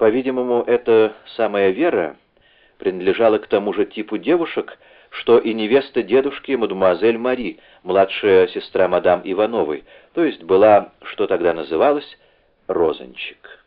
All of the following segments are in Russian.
По-видимому, эта самая Вера принадлежала к тому же типу девушек, что и невеста дедушки мадемуазель Мари, младшая сестра мадам Ивановой, то есть была, что тогда называлось, розанчик.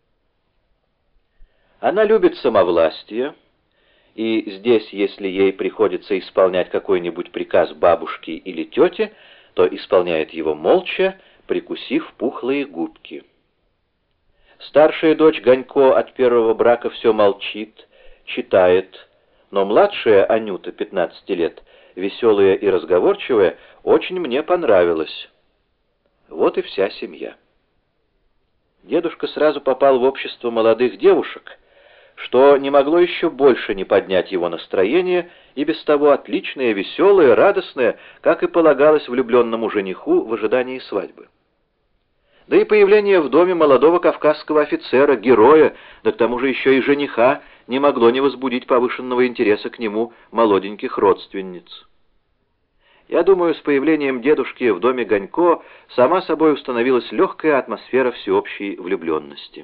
Она любит самовластие, и здесь, если ей приходится исполнять какой-нибудь приказ бабушки или тети, то исполняет его молча, прикусив пухлые губки. Старшая дочь Ганько от первого брака все молчит, читает, но младшая Анюта, 15 лет, веселая и разговорчивая, очень мне понравилась. Вот и вся семья. Дедушка сразу попал в общество молодых девушек, что не могло еще больше не поднять его настроение, и без того отличное, веселое, радостное, как и полагалось влюбленному жениху в ожидании свадьбы. Да и появление в доме молодого кавказского офицера, героя, да к тому же еще и жениха, не могло не возбудить повышенного интереса к нему молоденьких родственниц. Я думаю, с появлением дедушки в доме Ганько сама собой установилась легкая атмосфера всеобщей влюбленности.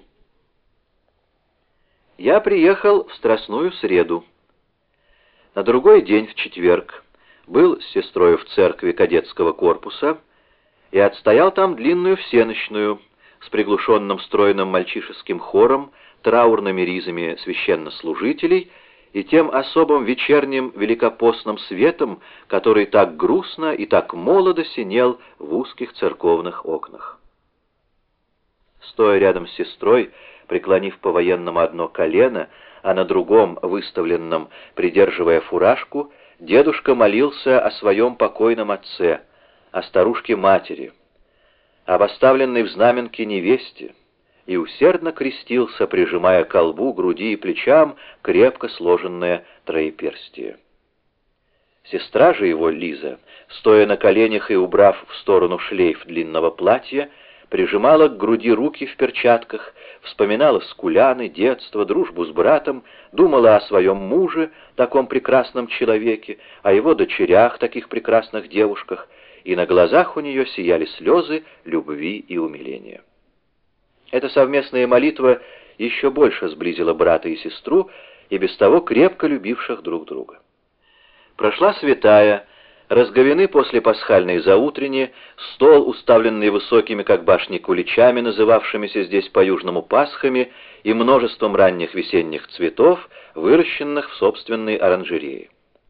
Я приехал в Страстную Среду. На другой день, в четверг, был с сестрой в церкви кадетского корпуса и отстоял там длинную всенощную с приглушенным стройным мальчишеским хором, траурными ризами священнослужителей и тем особым вечерним великопостным светом, который так грустно и так молодо синел в узких церковных окнах. Стоя рядом с сестрой, преклонив по-военному одно колено, а на другом, выставленном, придерживая фуражку, дедушка молился о своем покойном отце, о старушке-матери, об оставленной в знаменке невесте, и усердно крестился, прижимая к колбу, груди и плечам крепко сложенное троеперстие. Сестра же его, Лиза, стоя на коленях и убрав в сторону шлейф длинного платья, прижимала к груди руки в перчатках, вспоминала скуляны, детство, дружбу с братом, думала о своем муже, таком прекрасном человеке, о его дочерях, таких прекрасных девушках, и на глазах у нее сияли слезы любви и умиления. Эта совместная молитва еще больше сблизила брата и сестру, и без того крепко любивших друг друга. Прошла святая, разговены после пасхальной заутренни, стол, уставленный высокими, как башни, куличами, называвшимися здесь по-южному пасхами, и множеством ранних весенних цветов, выращенных в собственной оранжерее.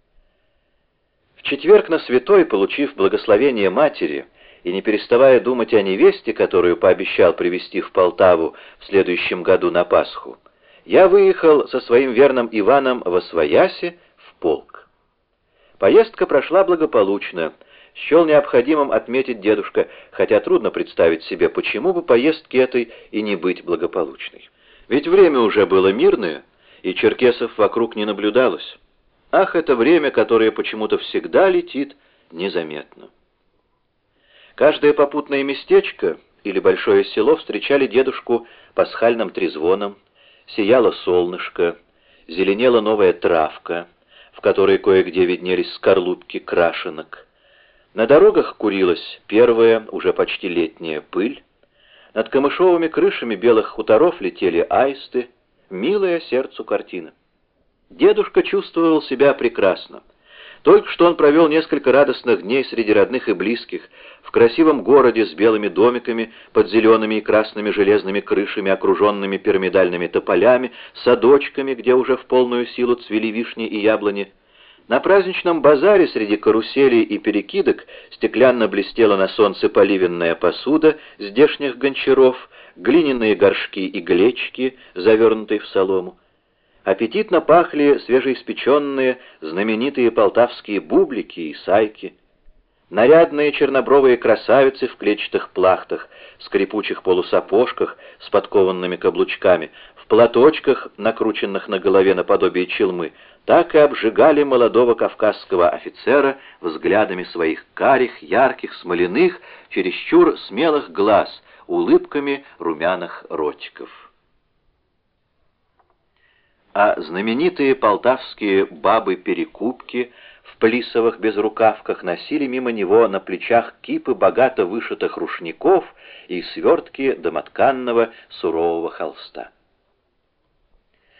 В четверг на святой, получив благословение матери и не переставая думать о невесте, которую пообещал привезти в Полтаву в следующем году на Пасху, я выехал со своим верным Иваном восвояси в полк. Поездка прошла благополучно. Счел необходимым отметить дедушка, хотя трудно представить себе, почему бы поездке этой и не быть благополучной. Ведь время уже было мирное, и черкесов вокруг не наблюдалось. Ах, это время, которое почему-то всегда летит незаметно. Каждое попутное местечко или большое село встречали дедушку пасхальным трезвоном, сияло солнышко, зеленела новая травка, в которой кое-где виднелись скорлупки крашенок. На дорогах курилась первая, уже почти летняя пыль. Над камышовыми крышами белых хуторов летели аисты. Милая сердцу картина. Дедушка чувствовал себя прекрасно. Только что он провел несколько радостных дней среди родных и близких, в красивом городе с белыми домиками, под зелеными и красными железными крышами, окруженными пирамидальными тополями, садочками, где уже в полную силу цвели вишни и яблони. На праздничном базаре среди каруселей и перекидок стеклянно блестела на солнце поливенная посуда здешних гончаров, глиняные горшки и глечки, завернутые в солому. Аппетитно пахли свежеиспеченные, знаменитые полтавские бублики и сайки. Нарядные чернобровые красавицы в клетчатых плахтах, скрипучих полусапожках с подкованными каблучками, в платочках, накрученных на голове наподобие челмы, так и обжигали молодого кавказского офицера взглядами своих карих, ярких, смоляных, чересчур смелых глаз, улыбками румяных ротиков. А знаменитые полтавские бабы-перекупки в плисовых безрукавках носили мимо него на плечах кипы богато вышитых рушников и свертки домотканного сурового холста.